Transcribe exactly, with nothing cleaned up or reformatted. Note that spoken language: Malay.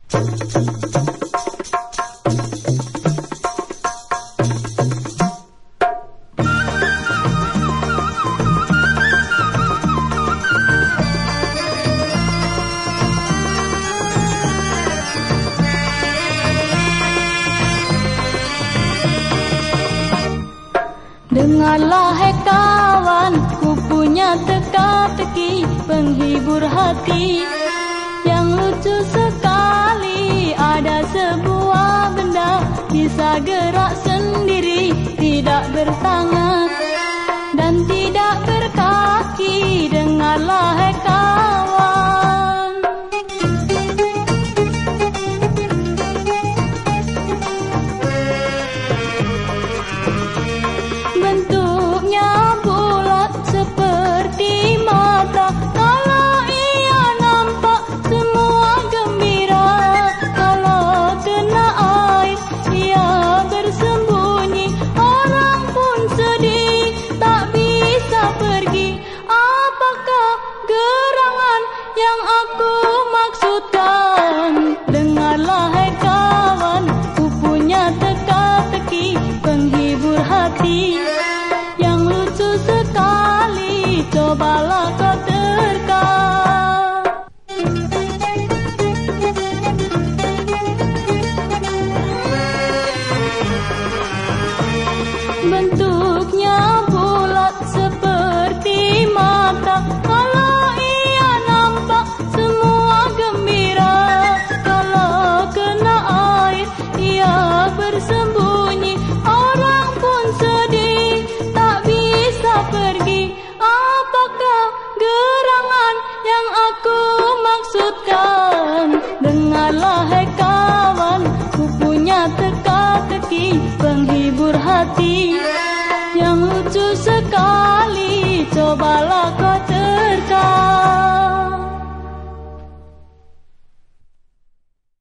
Dengarlah hai kawan, ku punya teka-teki penghibur hati yang lucu sekali. Ada sebuah benda bisa gerak sendiri, tidak bertangan dan tidak berkaki. Dengarlah hai kawan, bentuknya bulat seperti mata. Kalau ia nampak semua gembira, kalau kena air ia bersembunyi. Orang pun sedih tak bisa pergi. Apakah gerangan yang aku maksudkan? Dengarlah hai kawan, ku punya teka-teki penghibur hati yang lucu sekali. Cobalah kau terka. Bentuknya bulat seperti mata. Kalau ia nampak semua gembira, kalau kena air ia bersembunyi. Orang pun sedih tak bisa pergi. Apakah gerangan yang aku maksudkan? Dengarlah hai kawan, ku punya teka-teki penghibur hati